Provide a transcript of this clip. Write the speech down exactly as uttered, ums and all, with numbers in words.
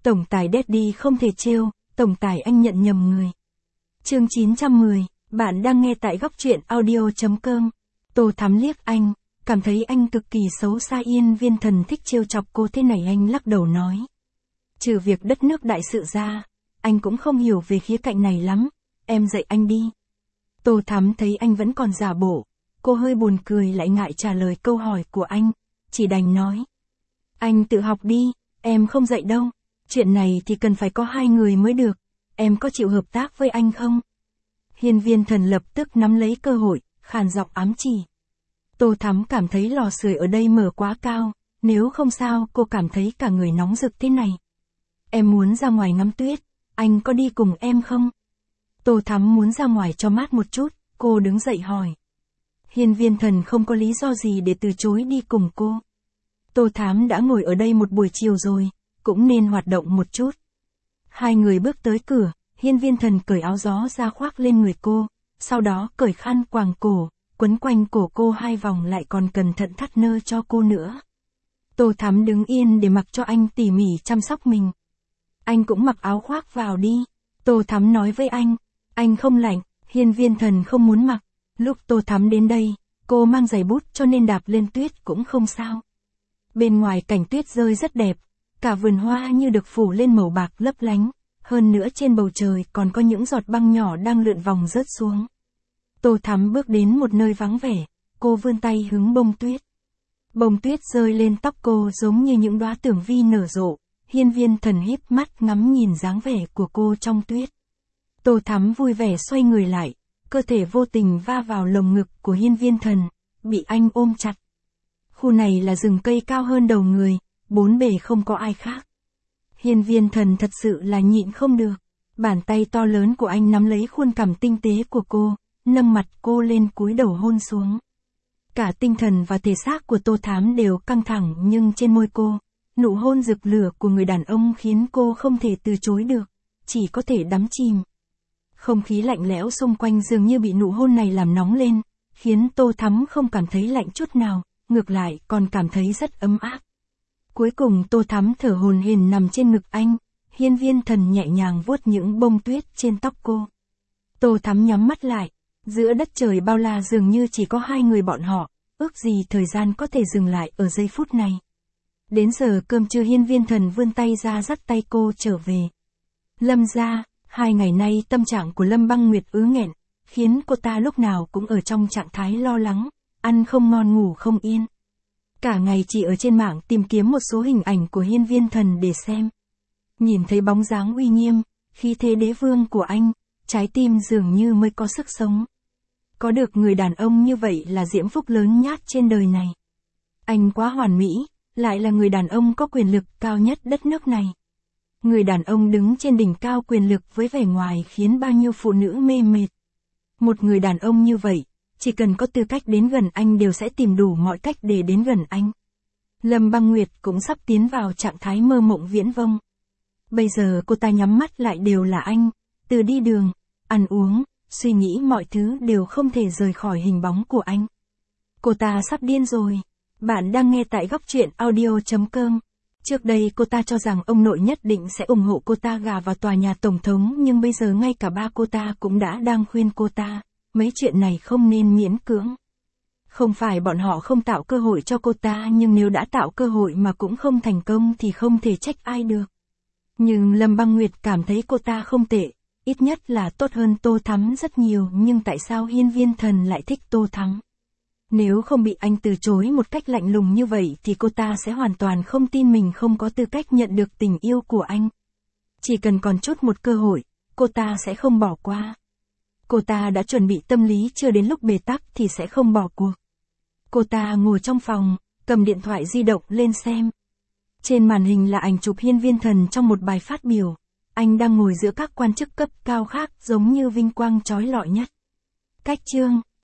Tổng tài Daddy không thể trêu, tổng tài anh nhận nhầm người. Chương chín trăm mười, bạn đang nghe tại góc truyện audio chấm com. Tô Thắm liếc anh, cảm thấy anh cực kỳ xấu xa. Hiên Viên Thần thích trêu chọc cô thế này. Anh lắc đầu nói. Trừ việc đất nước đại sự ra, anh cũng không hiểu về khía cạnh này lắm, em dạy anh đi. Tô Thắm thấy anh vẫn còn giả bộ, cô hơi buồn cười lại ngại trả lời câu hỏi của anh, chỉ đành nói. Anh tự học đi, em không dạy đâu, chuyện này thì cần phải có hai người mới được, em có chịu hợp tác với anh không? Hiên Viên Thần lập tức nắm lấy cơ hội, khàn giọng ám chỉ. Tô Thắm cảm thấy lò sưởi ở đây mở quá cao, nếu không sao cô cảm thấy cả người nóng rực thế này. Em muốn ra ngoài ngắm tuyết, anh có đi cùng em không? Tô Thắm muốn ra ngoài cho mát một chút, cô đứng dậy hỏi. Hiên Viên Thần không có lý do gì để từ chối đi cùng cô. Tô Thắm đã ngồi ở đây một buổi chiều rồi, cũng nên hoạt động một chút. Hai người bước tới cửa, Hiên Viên Thần cởi áo gió ra khoác lên người cô, sau đó cởi khăn quàng cổ, quấn quanh cổ cô hai vòng lại còn cẩn thận thắt nơ cho cô nữa. Tô Thắm đứng yên để mặc cho anh tỉ mỉ chăm sóc mình. Anh cũng mặc áo khoác vào đi, Tô Thắm nói với anh. Anh không lạnh, Hiên Viên Thần không muốn mặc. Lúc Tô Thắm đến đây, cô mang giày bút cho nên đạp lên tuyết cũng không sao. Bên ngoài cảnh tuyết rơi rất đẹp, cả vườn hoa như được phủ lên màu bạc lấp lánh, hơn nữa trên bầu trời còn có những giọt băng nhỏ đang lượn vòng rớt xuống. Tô Thắm bước đến một nơi vắng vẻ, cô vươn tay hứng bông tuyết. Bông tuyết rơi lên tóc cô giống như những đóa tưởng vi nở rộ. Hiên Viên Thần híp mắt ngắm nhìn dáng vẻ của cô trong tuyết. Tô Thắm vui vẻ xoay người lại, cơ thể vô tình va vào lồng ngực của Hiên Viên Thần, bị anh ôm chặt. Khu này là rừng cây cao hơn đầu người, bốn bề không có ai khác. Hiên Viên Thần thật sự là nhịn không được, bàn tay to lớn của anh nắm lấy khuôn cằm tinh tế của cô, nâng mặt cô lên cúi đầu hôn xuống. Cả tinh thần và thể xác của Tô Thắm đều căng thẳng nhưng trên môi cô, nụ hôn rực lửa của người đàn ông khiến cô không thể từ chối được, chỉ có thể đắm chìm. Không khí lạnh lẽo xung quanh dường như bị nụ hôn này làm nóng lên, khiến Tô Thắm không cảm thấy lạnh chút nào, ngược lại còn cảm thấy rất ấm áp. Cuối cùng Tô Thắm thở hổn hển nằm trên ngực anh, Hiên Viên Thần nhẹ nhàng vuốt những bông tuyết trên tóc cô. Tô Thắm nhắm mắt lại, giữa đất trời bao la dường như chỉ có hai người bọn họ, ước gì thời gian có thể dừng lại ở giây phút này. Đến giờ cơm trưa Hiên Viên Thần vươn tay ra dắt tay cô trở về. Lâm gia, hai ngày nay tâm trạng của Lâm Băng Nguyệt ứ nghẹn, khiến cô ta lúc nào cũng ở trong trạng thái lo lắng, ăn không ngon ngủ không yên. Cả ngày chỉ ở trên mạng tìm kiếm một số hình ảnh của Hiên Viên Thần để xem. Nhìn thấy bóng dáng uy nghiêm, khí thế đế vương của anh, trái tim dường như mới có sức sống. Có được người đàn ông như vậy là diễm phúc lớn nhất trên đời này. Anh quá hoàn mỹ, lại là người đàn ông có quyền lực cao nhất đất nước này. Người đàn ông đứng trên đỉnh cao quyền lực với vẻ ngoài khiến bao nhiêu phụ nữ mê mệt. Một người đàn ông như vậy, chỉ cần có tư cách đến gần anh đều sẽ tìm đủ mọi cách để đến gần anh. Lâm Băng Nguyệt cũng sắp tiến vào trạng thái mơ mộng viễn vông. Bây giờ cô ta nhắm mắt lại đều là anh, từ đi đường, ăn uống, suy nghĩ mọi thứ đều không thể rời khỏi hình bóng của anh. Cô ta sắp điên rồi. Bạn đang nghe tại góc truyện audio chấm com. Trước đây cô ta cho rằng ông nội nhất định sẽ ủng hộ cô ta gả vào tòa nhà tổng thống, nhưng bây giờ ngay cả ba cô ta cũng đã đang khuyên cô ta, mấy chuyện này không nên miễn cưỡng. Không phải bọn họ không tạo cơ hội cho cô ta, nhưng nếu đã tạo cơ hội mà cũng không thành công thì không thể trách ai được. Nhưng Lâm Băng Nguyệt cảm thấy cô ta không tệ, ít nhất là tốt hơn Tô Thắm rất nhiều, nhưng tại sao Hiên Viên Thần lại thích Tô Thắm? Nếu không bị anh từ chối một cách lạnh lùng như vậy thì cô ta sẽ hoàn toàn không tin mình không có tư cách nhận được tình yêu của anh. Chỉ cần còn chút một cơ hội, cô ta sẽ không bỏ qua. Cô ta đã chuẩn bị tâm lý chưa đến lúc bế tắc thì sẽ không bỏ cuộc. Cô ta ngồi trong phòng, cầm điện thoại di động lên xem. Trên màn hình là ảnh chụp Hiên Viên Thần trong một bài phát biểu. Anh đang ngồi giữa các quan chức cấp cao khác giống như vinh quang chói lọi nhất. Cách chương